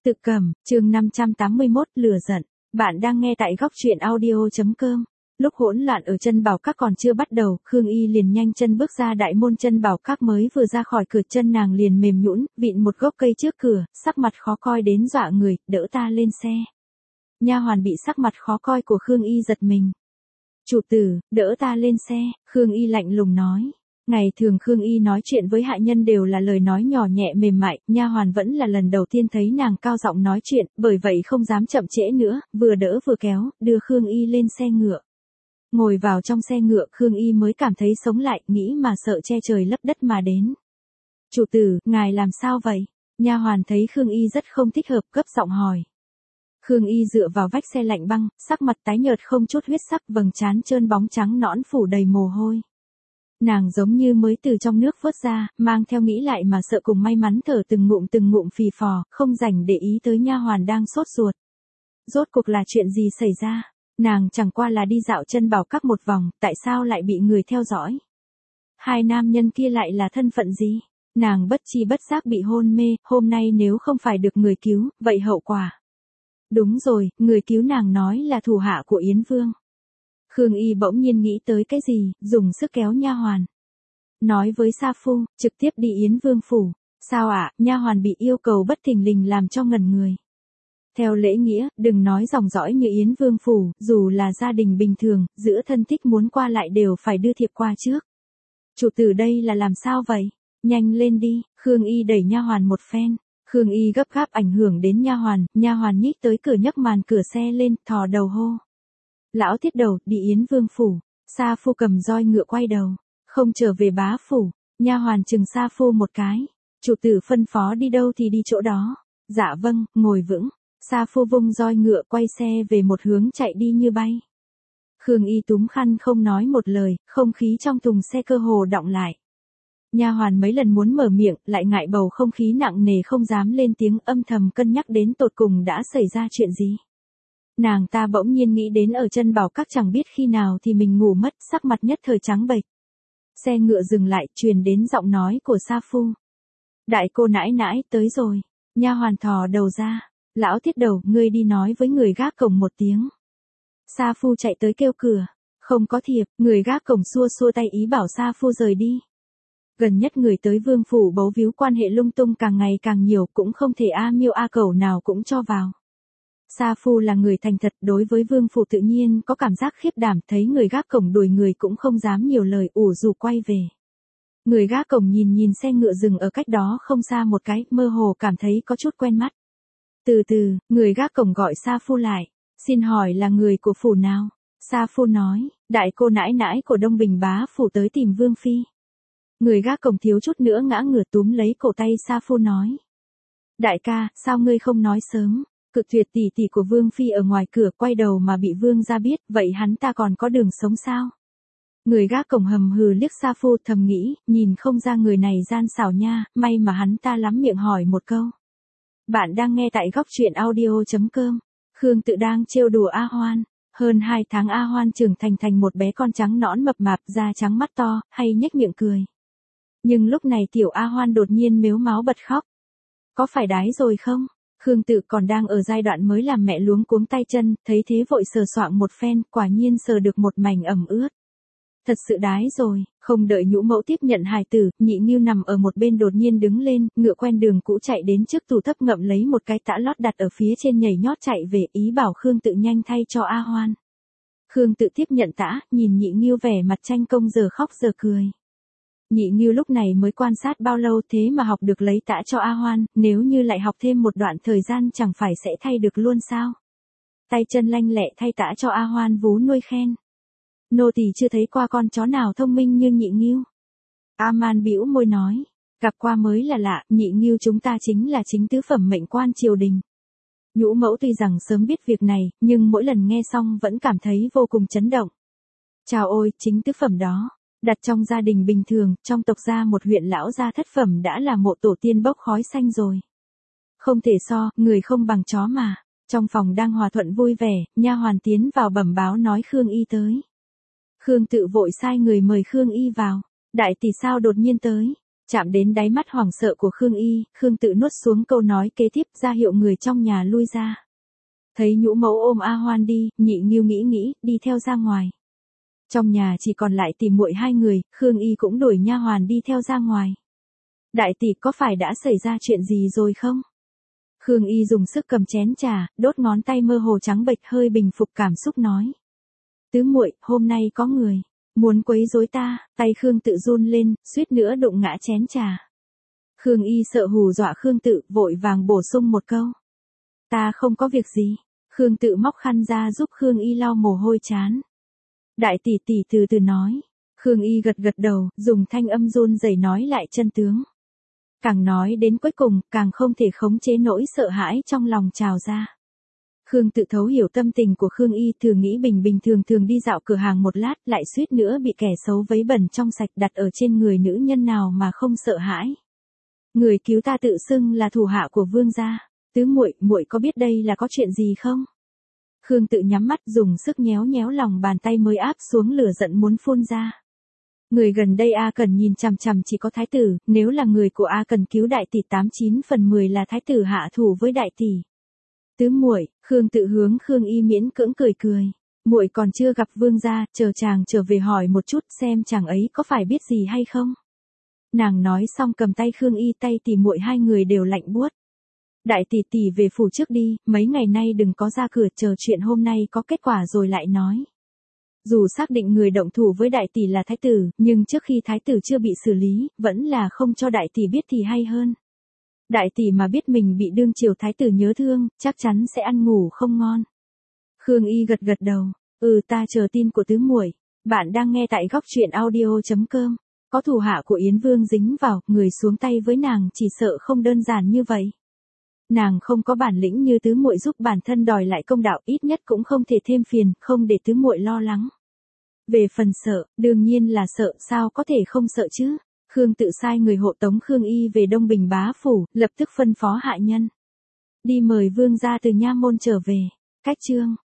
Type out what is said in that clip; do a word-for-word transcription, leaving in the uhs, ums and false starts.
Tự Cầm, chương năm trăm tám mươi mốt, lửa giận. Bạn đang nghe tại góc truyện audio chấm com. Lúc hỗn loạn ở chân bảo các còn chưa bắt đầu, Khương Y liền nhanh chân bước ra đại môn chân bảo các, mới vừa ra khỏi cửa chân nàng liền mềm nhũn, vịn một gốc cây trước cửa, sắc mặt khó coi đến dọa người, đỡ ta lên xe. Nha hoàn bị sắc mặt khó coi của Khương Y giật mình. Chủ tử, đỡ ta lên xe, Khương Y lạnh lùng nói. Ngày thường Khương Y nói chuyện với hạ nhân đều là lời nói nhỏ nhẹ mềm mại, nha hoàn vẫn là lần đầu tiên thấy nàng cao giọng nói chuyện, bởi vậy không dám chậm trễ nữa, vừa đỡ vừa kéo, đưa Khương Y lên xe ngựa. Ngồi vào trong xe ngựa, Khương Y mới cảm thấy sống lại, nghĩ mà sợ che trời lấp đất mà đến. Chủ tử, ngài làm sao vậy? Nha hoàn thấy Khương Y rất không thích hợp, gấp giọng hỏi. Khương Y dựa vào vách xe lạnh băng, sắc mặt tái nhợt không chút huyết sắc, vầng trán trơn bóng trắng nõn phủ đầy mồ hôi. Nàng giống như mới từ trong nước vớt ra, mang theo nghĩ lại mà sợ cùng may mắn, thở từng ngụm từng ngụm phì phò, không rảnh để ý tới nha hoàn đang sốt ruột. Rốt cuộc là chuyện gì xảy ra? Nàng chẳng qua là đi dạo chân bảo các một vòng, tại sao lại bị người theo dõi? Hai nam nhân kia lại là thân phận gì? Nàng bất chi bất giác bị hôn mê, hôm nay nếu không phải được người cứu, vậy hậu quả? Đúng rồi, người cứu nàng nói là thủ hạ của Yến Vương. Khương Y bỗng nhiên nghĩ tới cái gì, dùng sức kéo nha hoàn. Nói với Sa Phu, trực tiếp đi Yến Vương phủ. Sao ạ? À, nha hoàn bị yêu cầu bất thình lình làm cho ngẩn người. Theo lễ nghĩa, đừng nói dòng dõi như Yến Vương phủ, dù là gia đình bình thường, giữa thân thích muốn qua lại đều phải đưa thiệp qua trước. Chủ tử đây là làm sao vậy? Nhanh lên đi, Khương Y đẩy nha hoàn một phen. Khương Y gấp gáp ảnh hưởng đến nha hoàn, nha hoàn nhích tới cửa nhấc màn cửa xe lên, thò đầu hô. Lão Thiết Đầu, đi Yến Vương phủ. Sa Phu cầm roi ngựa quay đầu. Không trở về bá phủ. Nha hoàn chừng Sa Phu một cái. Chủ tử phân phó đi đâu thì đi chỗ đó. Dạ vâng, ngồi vững. Sa Phu vung roi ngựa quay xe về một hướng chạy đi như bay. Khương Y túm khăn không nói một lời, không khí trong thùng xe cơ hồ đọng lại. Nha hoàn mấy lần muốn mở miệng, lại ngại bầu không khí nặng nề không dám lên tiếng, âm thầm cân nhắc đến tột cùng đã xảy ra chuyện gì. Nàng ta bỗng nhiên nghĩ đến ở chân bảo các chẳng biết khi nào thì mình ngủ mất, sắc mặt nhất thời trắng bệch. Xe ngựa dừng lại, truyền đến giọng nói của Sa Phu. Đại cô nãi nãi, tới rồi. Nha hoàn thò đầu ra. Lão Thiết Đầu, ngươi đi nói với người gác cổng một tiếng. Sa Phu chạy tới kêu cửa. Không có thiệp, người gác cổng xua xua tay ý bảo Sa Phu rời đi. Gần nhất người tới Vương phủ bấu víu quan hệ lung tung càng ngày càng nhiều, cũng không thể a miêu a cẩu nào cũng cho vào. Sa Phu là người thành thật, đối với Vương phủ tự nhiên có cảm giác khiếp đảm, thấy người gác cổng đuổi người cũng không dám nhiều lời, ủ rủ quay về. Người gác cổng nhìn nhìn xe ngựa dừng ở cách đó không xa một cái, mơ hồ cảm thấy có chút quen mắt. Từ từ, người gác cổng gọi Sa Phu lại. Xin hỏi là người của phủ nào? Sa Phu nói, đại cô nãi nãi của Đông Bình bá phủ tới tìm Vương phi. Người gác cổng thiếu chút nữa ngã ngửa túm lấy cổ tay Sa Phu nói. Đại ca, sao ngươi không nói sớm? Cực Tuyệt tỷ tỷ của Vương phi ở ngoài cửa, quay đầu mà bị Vương gia biết, vậy hắn ta còn có đường sống sao? Người gác cổng hầm hừ liếc Sa Phu, thầm nghĩ, nhìn không ra người này gian xảo nha, may mà hắn ta lắm miệng hỏi một câu. Bạn đang nghe tại góc truyện audio chấm com. Khương Tự đang trêu đùa A Hoan. Hơn hai tháng A Hoan trưởng thành thành một bé con trắng nõn mập mạp, da trắng mắt to, hay nhếch miệng cười. Nhưng lúc này tiểu A Hoan đột nhiên mếu máo bật khóc. Có phải đái rồi không? Khương Tự còn đang ở giai đoạn mới làm mẹ luống cuống tay chân, thấy thế vội sờ soạng một phen, quả nhiên sờ được một mảnh ẩm ướt. Thật sự đái rồi, không đợi nhũ mẫu tiếp nhận hài tử, Nhị Nghiêu nằm ở một bên đột nhiên đứng lên, ngựa quen đường cũ chạy đến trước tủ thấp ngậm lấy một cái tã lót đặt ở phía trên nhảy nhót chạy về, ý bảo Khương Tự nhanh thay cho A Hoan. Khương Tự tiếp nhận tã, nhìn Nhị Nghiêu vẻ mặt tranh công giờ khóc giờ cười. Nhị Nghiêu lúc này mới quan sát bao lâu thế mà học được lấy tã cho A Hoan, nếu như lại học thêm một đoạn thời gian chẳng phải sẽ thay được luôn sao? Tay chân lanh lẹ thay tã cho A Hoan vú nuôi khen. Nô tỳ chưa thấy qua con chó nào thông minh như Nhị Nghiêu. A Man bĩu môi nói, gặp qua mới là lạ, Nhị Nghiêu chúng ta chính là chính tứ phẩm mệnh quan triều đình. Nhũ mẫu tuy rằng sớm biết việc này, nhưng mỗi lần nghe xong vẫn cảm thấy vô cùng chấn động. Chào ôi, chính tứ phẩm đó. Đặt trong gia đình bình thường, trong tộc gia một huyện lão gia thất phẩm đã là mộ tổ tiên bốc khói xanh rồi. Không thể so, người không bằng chó mà. Trong phòng đang hòa thuận vui vẻ, nha hoàn tiến vào bẩm báo nói Khương Y tới. Khương Tự vội sai người mời Khương Y vào. Đại tỷ sao đột nhiên tới? Chạm đến đáy mắt hoảng sợ của Khương Y, Khương Tự nuốt xuống câu nói kế tiếp, ra hiệu người trong nhà lui ra. Thấy nhũ mẫu ôm A Hoan đi, Nhị Nghiêu nghĩ nghĩ, đi theo ra ngoài. Trong nhà chỉ còn lại tỷ muội hai người, Khương Y cũng đuổi nha hoàn đi theo ra ngoài. Đại tỷ, có phải đã xảy ra chuyện gì rồi không? Khương Y dùng sức cầm chén trà, đốt ngón tay mơ hồ trắng bệch, hơi bình phục cảm xúc nói. Tứ muội, hôm nay có người muốn quấy rối ta. Tay Khương Tự run lên, suýt nữa đụng ngã chén trà. Khương Y sợ hù dọa Khương Tự, vội vàng bổ sung một câu. Ta không có việc gì. Khương Tự móc khăn ra giúp Khương Y lau mồ hôi trán. Đại tỷ tỷ từ từ nói. Khương Y gật gật đầu, dùng thanh âm run rẩy nói lại chân tướng. Càng nói đến cuối cùng, càng không thể khống chế nỗi sợ hãi trong lòng trào ra. Khương Tự thấu hiểu tâm tình của Khương Y, thử nghĩ bình bình thường thường đi dạo cửa hàng một lát, lại suýt nữa bị kẻ xấu vấy bẩn trong sạch đặt ở trên người nữ nhân nào mà không sợ hãi. Người cứu ta tự xưng là thủ hạ của vương gia. Tứ muội, muội có biết đây là có chuyện gì không? Khương Tự nhắm mắt, dùng sức nhéo nhéo lòng bàn tay mới áp xuống lửa giận muốn phun ra. Người gần đây A Cần nhìn chằm chằm chỉ có thái tử, nếu là người của A Cần cứu đại tỷ tám chín phần mười là thái tử hạ thủ với đại tỷ. Tứ muội, Khương Tự hướng Khương Y miễn cưỡng cười cười. Muội còn chưa gặp vương gia, chờ chàng trở về hỏi một chút xem chàng ấy có phải biết gì hay không. Nàng nói xong cầm tay Khương Y, tay tỷ muội hai người đều lạnh buốt. Đại tỷ tỷ về phủ trước đi, mấy ngày nay đừng có ra cửa, chờ chuyện hôm nay có kết quả rồi lại nói. Dù xác định người động thủ với đại tỷ là thái tử, nhưng trước khi thái tử chưa bị xử lý, vẫn là không cho đại tỷ biết thì hay hơn. Đại tỷ mà biết mình bị đương triều thái tử nhớ thương, chắc chắn sẽ ăn ngủ không ngon. Khương Y gật gật đầu, ừ ta chờ tin của tứ muội. Bạn đang nghe tại góc truyện audio chấm com. Có thủ hạ của Yến Vương dính vào, người xuống tay với nàng chỉ sợ không đơn giản như vậy. Nàng không có bản lĩnh như tứ muội giúp bản thân đòi lại công đạo, ít nhất cũng không thể thêm phiền, không để tứ muội lo lắng. Về phần sợ, đương nhiên là sợ, sao có thể không sợ chứ? Khương Tự sai người hộ tống Khương Y về Đông Bình bá phủ, lập tức phân phó hạ nhân đi mời vương gia từ nha môn trở về. Cách chương